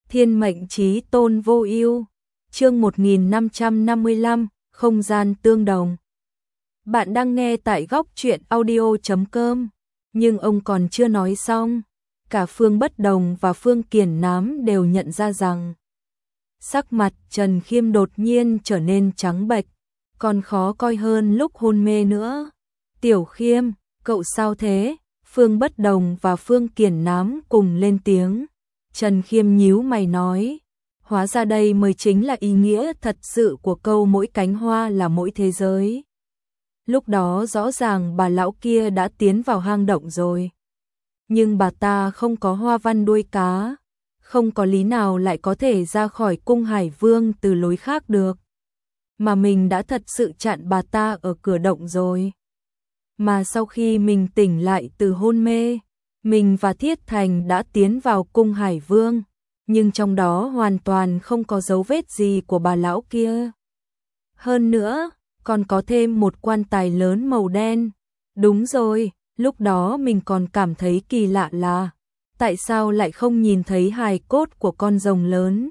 Thiên mệnh chí tôn vô ưu. Chương 1555, không gian tương đồng. Bạn đang nghe tại góc truyện audio.com, nhưng ông còn chưa nói xong, cả Phương Bất Đồng và Phương Kiền Nám đều nhận ra rằng sắc mặt Trần Khiêm đột nhiên trở nên trắng bệch, còn khó coi hơn lúc hôn mê nữa. Tiểu Khiêm, cậu sao thế? Phương Bất Đồng và Phương Kiền Nám cùng lên tiếng. Trần Khiêm nhíu mày nói, hóa ra đây mới chính là ý nghĩa thật sự của câu mỗi cánh hoa là mỗi thế giới. Lúc đó rõ ràng bà lão kia đã tiến vào hang động rồi. Nhưng bà ta không có hoa văn đuôi cá, không có lý nào lại có thể ra khỏi cung Hải Vương từ lối khác được. Mà mình đã thật sự chặn bà ta ở cửa động rồi. Mà sau khi mình tỉnh lại từ hôn mê, mình và Thiết Thành đã tiến vào cung Hải Vương, nhưng trong đó hoàn toàn không có dấu vết gì của bà lão kia. Hơn nữa, còn có thêm một quan tài lớn màu đen. Đúng rồi, lúc đó mình còn cảm thấy kỳ lạ là tại sao lại không nhìn thấy hài cốt của con rồng lớn.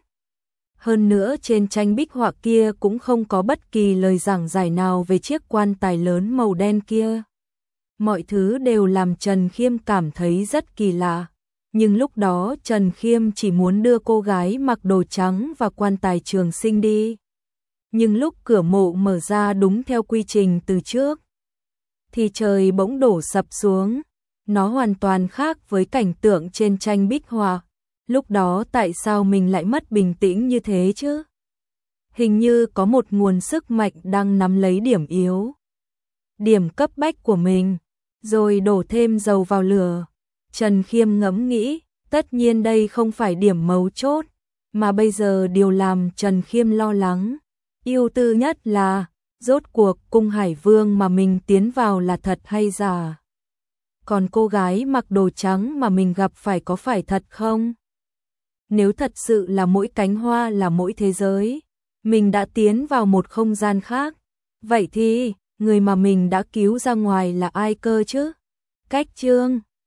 Hơn nữa trên tranh bích họa kia cũng không có bất kỳ lời giảng giải nào về chiếc quan tài lớn màu đen kia. Mọi thứ đều làm Trần Khiêm cảm thấy rất kỳ lạ. Nhưng lúc đó Trần Khiêm chỉ muốn đưa cô gái mặc đồ trắng và quan tài trường sinh đi. Nhưng lúc cửa mộ mở ra đúng theo quy trình từ trước, thì trời bỗng đổ sập xuống. Nó hoàn toàn khác với cảnh tượng trên tranh bích họa. Lúc đó tại sao mình lại mất bình tĩnh như thế chứ? Hình như có một nguồn sức mạnh đang nắm lấy điểm yếu, điểm cấp bách của mình, rồi đổ thêm dầu vào lửa. Trần Khiêm ngẫm nghĩ, tất nhiên đây không phải điểm mấu chốt, mà bây giờ điều làm Trần Khiêm lo lắng, ưu tư nhất là, rốt cuộc cung Hải Vương mà mình tiến vào là thật hay giả? Còn cô gái mặc đồ trắng mà mình gặp phải có phải thật không? Nếu thật sự là mỗi cánh hoa là mỗi thế giới, mình đã tiến vào một không gian khác, vậy thì người mà mình đã cứu ra ngoài là ai cơ chứ? Cách chương